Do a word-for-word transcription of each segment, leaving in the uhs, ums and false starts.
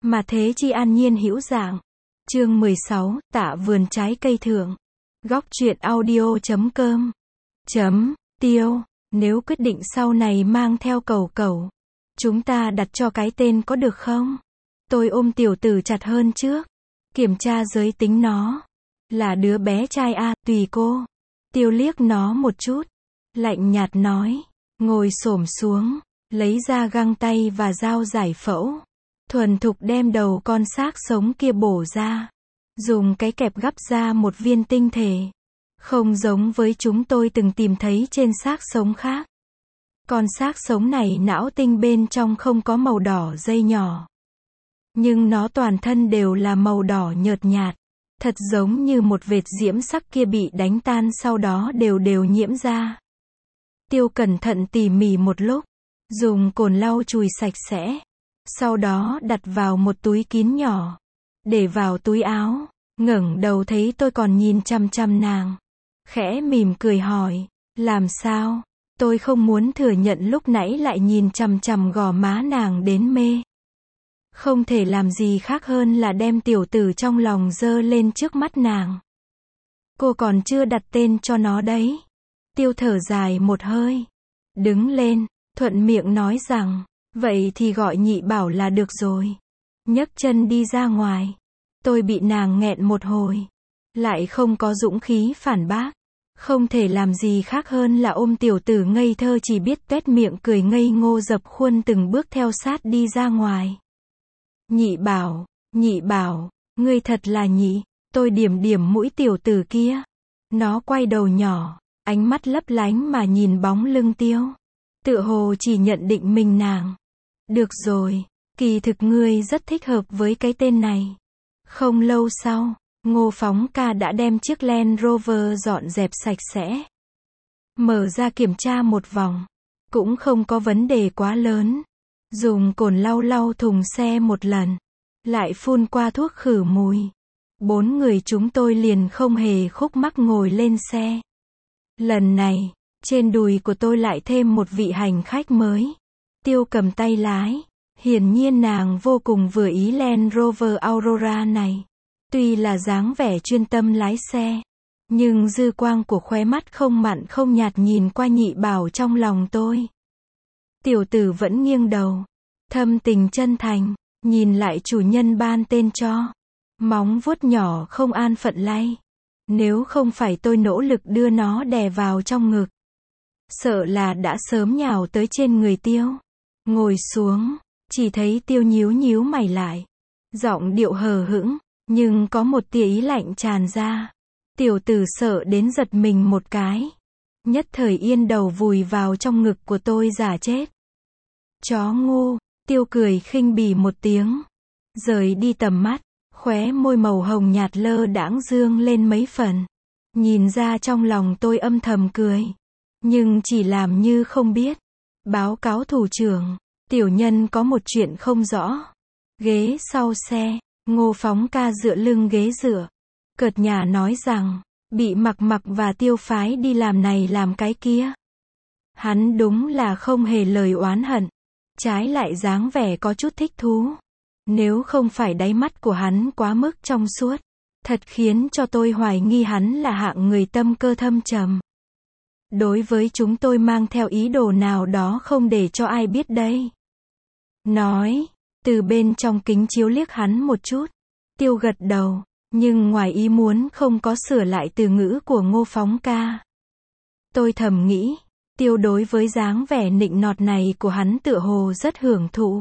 Mà thế chi an nhiên hữu dạng. Chương mười sáu, tạ vườn trái cây thượng. Góc truyện audio chấm com. Chấm, Tiêu, nếu quyết định sau này mang theo cẩu cẩu, chúng ta đặt cho cái tên có được không? Tôi ôm tiểu tử chặt hơn trước. Kiểm tra giới tính nó. Là đứa bé trai a, tùy cô. Tiêu liếc nó một chút. Lạnh nhạt nói. Ngồi xổm xuống. Lấy ra găng tay và dao giải phẫu. Thuần thục đem đầu con xác sống kia bổ ra. Dùng cái kẹp gắp ra một viên tinh thể. Không giống với chúng tôi từng tìm thấy trên xác sống khác. Con xác sống này não tinh bên trong không có màu đỏ dây nhỏ. Nhưng nó toàn thân đều là màu đỏ nhợt nhạt. Thật giống như một vệt diễm sắc kia bị đánh tan sau đó đều đều nhiễm ra. Tiêu cẩn thận tỉ mỉ một lúc. Dùng cồn lau chùi sạch sẽ. Sau đó đặt vào một túi kín nhỏ. Để vào túi áo. Ngẩng đầu thấy tôi còn nhìn chăm chăm nàng. Khẽ mỉm cười hỏi. Làm sao? Tôi không muốn thừa nhận lúc nãy lại nhìn chằm chằm gò má nàng đến mê. Không thể làm gì khác hơn là đem tiểu tử trong lòng dơ lên trước mắt nàng. Cô còn chưa đặt tên cho nó đấy. Tiêu thở dài một hơi. Đứng lên, thuận miệng nói rằng, vậy thì gọi Nhị Bảo là được rồi. Nhấc chân đi ra ngoài. Tôi bị nàng nghẹn một hồi. Lại không có dũng khí phản bác. Không thể làm gì khác hơn là ôm tiểu tử ngây thơ chỉ biết tuét miệng cười ngây ngô dập khuôn từng bước theo sát đi ra ngoài. Nhị Bảo, Nhị Bảo, ngươi thật là nhị. Tôi điểm điểm mũi tiểu tử kia. Nó quay đầu nhỏ, ánh mắt lấp lánh mà nhìn bóng lưng Tiêu. Tựa hồ chỉ nhận định mình nàng. Được rồi, kỳ thực ngươi rất thích hợp với cái tên này. Không lâu sau, Ngô Phóng ca đã đem chiếc Land Rover dọn dẹp sạch sẽ. Mở ra kiểm tra một vòng. Cũng không có vấn đề quá lớn. Dùng cồn lau lau thùng xe một lần. Lại phun qua thuốc khử mùi. Bốn người chúng tôi liền không hề khúc mắc ngồi lên xe. Lần này, trên đùi của tôi lại thêm một vị hành khách mới. Tiêu cầm tay lái. Hiển nhiên nàng vô cùng vừa ý Land Rover Aurora này. Tuy là dáng vẻ chuyên tâm lái xe, nhưng dư quang của khóe mắt không mặn không nhạt nhìn qua Nhị Bảo trong lòng tôi. Tiểu tử vẫn nghiêng đầu, thâm tình chân thành, nhìn lại chủ nhân ban tên cho. Móng vuốt nhỏ không an phận lay. Nếu không phải tôi nỗ lực đưa nó đè vào trong ngực, sợ là đã sớm nhào tới trên người Tiêu. Ngồi xuống, chỉ thấy Tiêu nhíu nhíu mày lại. Giọng điệu hờ hững, nhưng có một tia ý lạnh tràn ra. Tiểu tử sợ đến giật mình một cái. Nhất thời yên đầu vùi vào trong ngực của tôi giả chết. Chó ngu, Tiêu cười khinh bỉ một tiếng. Rời đi tầm mắt, khóe môi màu hồng nhạt lơ đãng dương lên mấy phần. Nhìn ra trong lòng tôi âm thầm cười. Nhưng chỉ làm như không biết. Báo cáo thủ trưởng, tiểu nhân có một chuyện không rõ. Ghế sau xe. Ngô Phóng ca dựa lưng ghế dựa. Cợt nhả nói rằng, bị Mặc Mặc và Tiêu phái đi làm này làm cái kia. Hắn đúng là không hề lời oán hận. Trái lại dáng vẻ có chút thích thú. Nếu không phải đáy mắt của hắn quá mức trong suốt. Thật khiến cho tôi hoài nghi hắn là hạng người tâm cơ thâm trầm. Đối với chúng tôi mang theo ý đồ nào đó không để cho ai biết đây. Nói. Từ bên trong kính chiếu liếc hắn một chút. Tiêu gật đầu, nhưng ngoài ý muốn không có sửa lại từ ngữ của Ngô Phóng ca. Tôi thầm nghĩ, Tiêu đối với dáng vẻ nịnh nọt này của hắn tựa hồ rất hưởng thụ.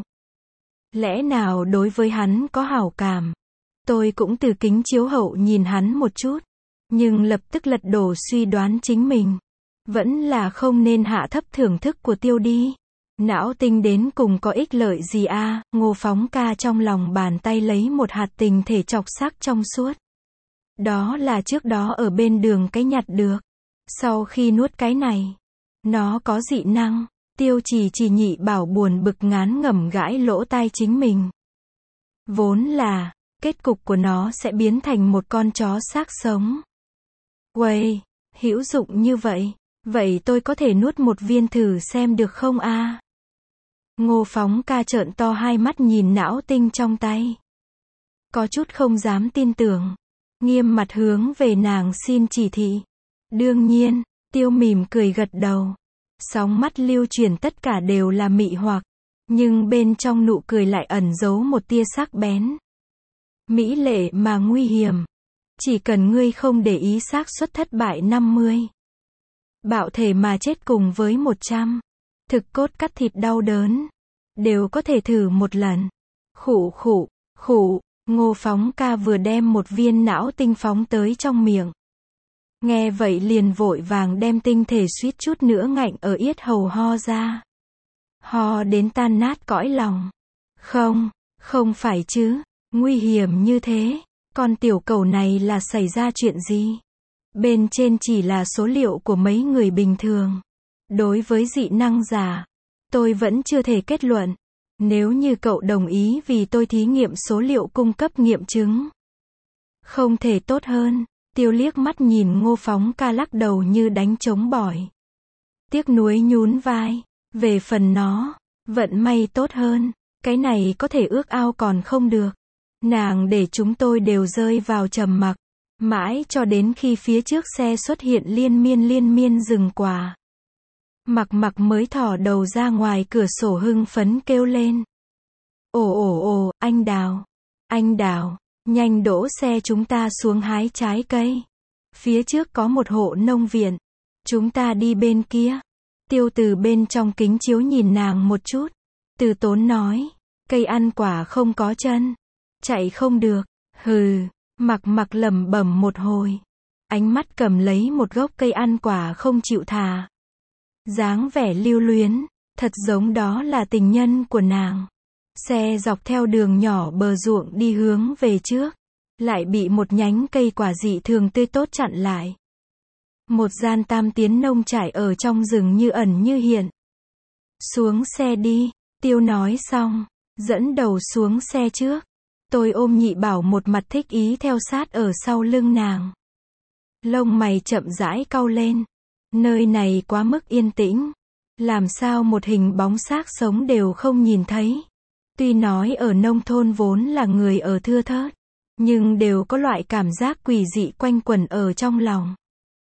Lẽ nào đối với hắn có hảo cảm? Tôi cũng từ kính chiếu hậu nhìn hắn một chút, nhưng lập tức lật đổ suy đoán chính mình. Vẫn là không nên hạ thấp thưởng thức của Tiêu đi. Não tinh đến cùng có ích lợi gì a? À? Ngô Phóng ca trong lòng bàn tay lấy một hạt tinh thể chọc sắc trong suốt. Đó là trước đó ở bên đường cái nhặt được. Sau khi nuốt cái này, nó có dị năng. Tiêu chỉ chỉ Nhị Bảo buồn bực ngán ngẩm gãi lỗ tai chính mình. Vốn là, kết cục của nó sẽ biến thành một con chó xác sống. Uầy, hữu dụng như vậy, vậy tôi có thể nuốt một viên thử xem được không a? À? Ngô Phóng Ca trợn to hai mắt nhìn não tinh trong tay. Có chút không dám tin tưởng. Nghiêm mặt hướng về nàng xin chỉ thị. Đương nhiên, Tiêu mỉm cười gật đầu. Sóng mắt lưu chuyển tất cả đều là mị hoặc. Nhưng bên trong nụ cười lại ẩn giấu một tia sắc bén. Mỹ lệ mà nguy hiểm. Chỉ cần ngươi không để ý xác suất thất bại năm mươi. Bạo thể mà chết cùng với một trăm. Thực cốt cắt thịt đau đớn. Đều có thể thử một lần. Khụ khụ, khụ, Ngô Phóng Ca vừa đem một viên não tinh phóng tới trong miệng. Nghe vậy liền vội vàng đem tinh thể suýt chút nữa ngạnh ở yết hầu ho ra. Ho đến tan nát cõi lòng. Không, không phải chứ, nguy hiểm như thế, con tiểu cẩu này là xảy ra chuyện gì? Bên trên chỉ là số liệu của mấy người bình thường. Đối với dị năng giả, tôi vẫn chưa thể kết luận. Nếu như cậu đồng ý vì tôi thí nghiệm số liệu cung cấp nghiệm chứng. Không thể tốt hơn. Tiêu liếc mắt nhìn Ngô Phóng Ca lắc đầu như đánh trống bỏi. Tiếc nuối nhún vai. Về phần nó, vận may tốt hơn. Cái này có thể ước ao còn không được. Nàng để chúng tôi đều rơi vào trầm mặc. Mãi cho đến khi phía trước xe xuất hiện liên miên liên miên dừng quả. Mặc mặc mới thỏ đầu ra ngoài cửa sổ hưng phấn kêu lên. Ồ ồ ồ, anh Đào. Anh Đào, nhanh đỗ xe chúng ta xuống hái trái cây. Phía trước có một hộ nông viện. Chúng ta đi bên kia. Tiêu từ bên trong kính chiếu nhìn nàng một chút. Từ tốn nói. Cây ăn quả không có chân. Chạy không được. Hừ. Mặc mặc lẩm bẩm một hồi. Ánh mắt cầm lấy một gốc cây ăn quả không chịu thả. Dáng vẻ lưu luyến. Thật giống đó là tình nhân của nàng. Xe dọc theo đường nhỏ bờ ruộng đi hướng về trước. Lại bị một nhánh cây quả dị thường tươi tốt chặn lại. Một gian tam tiến nông trại ở trong rừng như ẩn như hiện. Xuống xe đi, Tiêu nói xong, dẫn đầu xuống xe trước. Tôi ôm Nhị Bảo một mặt thích ý theo sát ở sau lưng nàng. Lông mày chậm rãi cau lên. Nơi này quá mức yên tĩnh. Làm sao một hình bóng xác sống đều không nhìn thấy. Tuy nói ở nông thôn vốn là người ở thưa thớt, nhưng đều có loại cảm giác quỷ dị quanh quẩn ở trong lòng.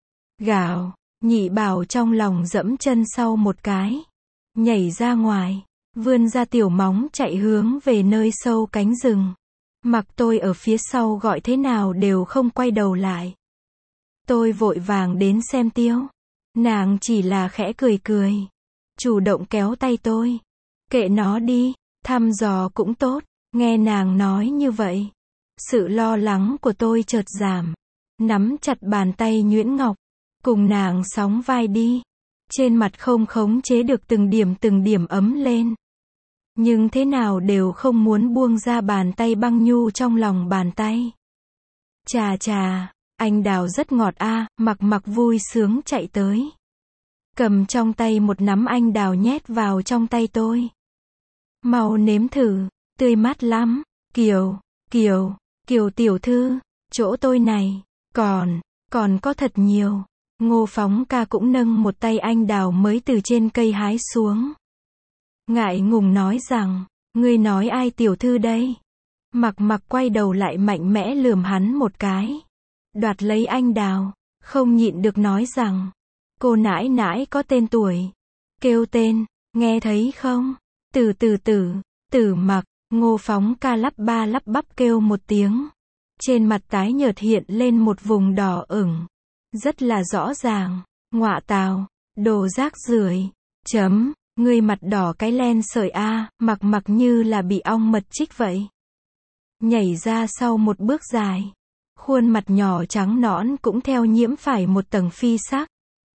Gào, Nhị Bảo trong lòng dẫm chân sau một cái. Nhảy ra ngoài, vươn ra tiểu móng chạy hướng về nơi sâu cánh rừng. Mặc tôi ở phía sau gọi thế nào đều không quay đầu lại. Tôi vội vàng đến xem Tiêu. Nàng chỉ là khẽ cười cười. Chủ động kéo tay tôi. Kệ nó đi, thăm dò cũng tốt. Nghe nàng nói như vậy. Sự lo lắng của tôi chợt giảm. Nắm chặt bàn tay nhuyễn ngọc. Cùng nàng sóng vai đi. Trên mặt không khống chế được từng điểm từng điểm ấm lên. Nhưng thế nào đều không muốn buông ra bàn tay băng nhu trong lòng bàn tay. Chà chà, anh Đào rất ngọt a, Mặc mặc vui sướng chạy tới. Cầm trong tay một nắm anh đào nhét vào trong tay tôi. Mau nếm thử, tươi mát lắm. Kiều, Kiều, Kiều tiểu thư, chỗ tôi này, còn, còn có thật nhiều. Ngô Phóng Ca cũng nâng một tay anh đào mới từ trên cây hái xuống. Ngại ngùng nói rằng, ngươi nói ai tiểu thư đây? Mặc mặc quay đầu lại mạnh mẽ lườm hắn một cái. Đoạt lấy anh đào, không nhịn được nói rằng, cô nãi nãi có tên tuổi. Kêu tên, nghe thấy không? Tử tử tử, Tử Mặc. Ngô Phóng Ca lắp ba lắp bắp kêu một tiếng. Trên mặt tái nhợt hiện lên một vùng đỏ ửng. Rất là rõ ràng. Ngọa tào, đồ rác rưởi. Chấm, ngươi mặt đỏ cái len sợi a, Mặc mặc như là bị ong mật chích vậy. Nhảy ra sau một bước dài. Khuôn mặt nhỏ trắng nõn cũng theo nhiễm phải một tầng phi sắc.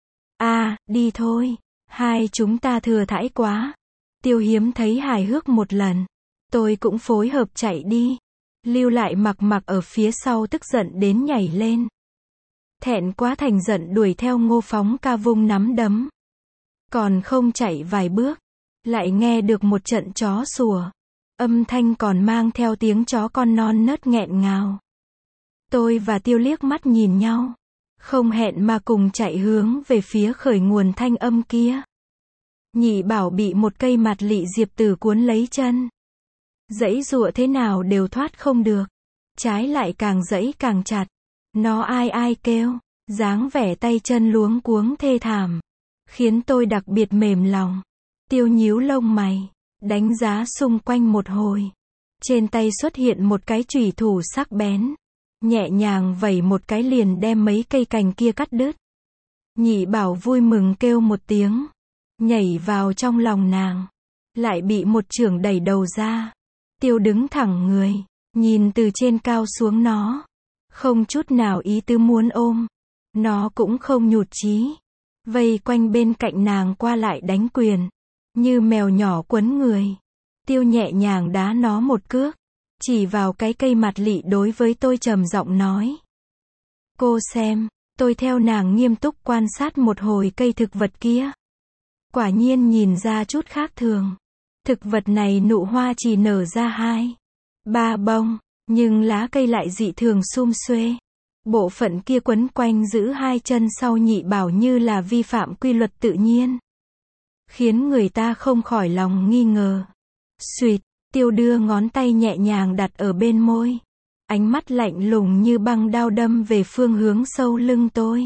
A, đi thôi. Hai chúng ta thừa thãi quá. Tiêu hiếm thấy hài hước một lần. Tôi cũng phối hợp chạy đi. Lưu lại Mặc mặc ở phía sau tức giận đến nhảy lên. Thẹn quá thành giận đuổi theo Ngô Phóng Ca vung nắm đấm. Còn không chạy vài bước. Lại nghe được một trận chó sủa. Âm thanh còn mang theo tiếng chó con non nớt nghẹn ngào. Tôi và Tiêu liếc mắt nhìn nhau. Không hẹn mà cùng chạy hướng về phía khởi nguồn thanh âm kia. Nhị bảo bị một cây mặt lị diệp tử cuốn lấy chân. Giãy giụa thế nào đều thoát không được. Trái lại càng giãy càng chặt. Nó ai ai kêu, dáng vẻ tay chân luống cuống thê thảm. Khiến tôi đặc biệt mềm lòng. Tiêu nhíu lông mày, đánh giá xung quanh một hồi. Trên tay xuất hiện một cái chùy thủ sắc bén. Nhẹ nhàng vẩy một cái liền đem mấy cây cành kia cắt đứt. Nhị bảo vui mừng kêu một tiếng. Nhảy vào trong lòng nàng. Lại bị một chưởng đẩy đầu ra. Tiêu đứng thẳng người. Nhìn từ trên cao xuống nó. Không chút nào ý tứ muốn ôm. Nó cũng không nhụt chí. Vây quanh bên cạnh nàng qua lại đánh quyền. Như mèo nhỏ quấn người. Tiêu nhẹ nhàng đá nó một cước. Chỉ vào cái cây mặt lị đối với tôi trầm giọng nói. Cô xem, tôi theo nàng nghiêm túc quan sát một hồi cây thực vật kia. Quả nhiên nhìn ra chút khác thường. Thực vật này nụ hoa chỉ nở ra hai, ba bông, nhưng lá cây lại dị thường sum xuê. Bộ phận kia quấn quanh giữ hai chân sau nhị bảo như là vi phạm quy luật tự nhiên. Khiến người ta không khỏi lòng nghi ngờ. Xuỵt, Tiêu đưa ngón tay nhẹ nhàng đặt ở bên môi. Ánh mắt lạnh lùng như băng đao đâm về phương hướng sâu lưng tôi.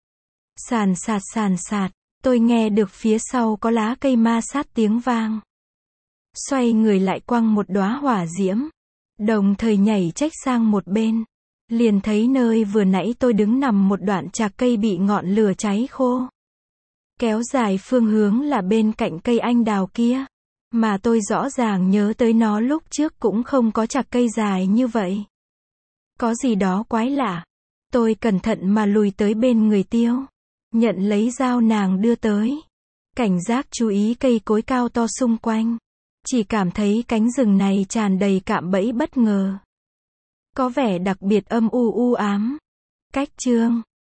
Sàn sạt sàn sạt, tôi nghe được phía sau có lá cây ma sát tiếng vang. Xoay người lại quăng một đóa hỏa diễm. Đồng thời nhảy trách sang một bên. Liền thấy nơi vừa nãy tôi đứng nằm một đoạn chạc cây bị ngọn lửa cháy khô. Kéo dài phương hướng là bên cạnh cây anh đào kia. Mà tôi rõ ràng nhớ tới nó lúc trước cũng không có chạc cây dài như vậy. Có gì đó quái lạ. Tôi cẩn thận mà lùi tới bên người Tiêu. Nhận lấy dao nàng đưa tới. Cảnh giác chú ý cây cối cao to xung quanh. Chỉ cảm thấy cánh rừng này tràn đầy cạm bẫy bất ngờ. Có vẻ đặc biệt âm u u ám. Cách chương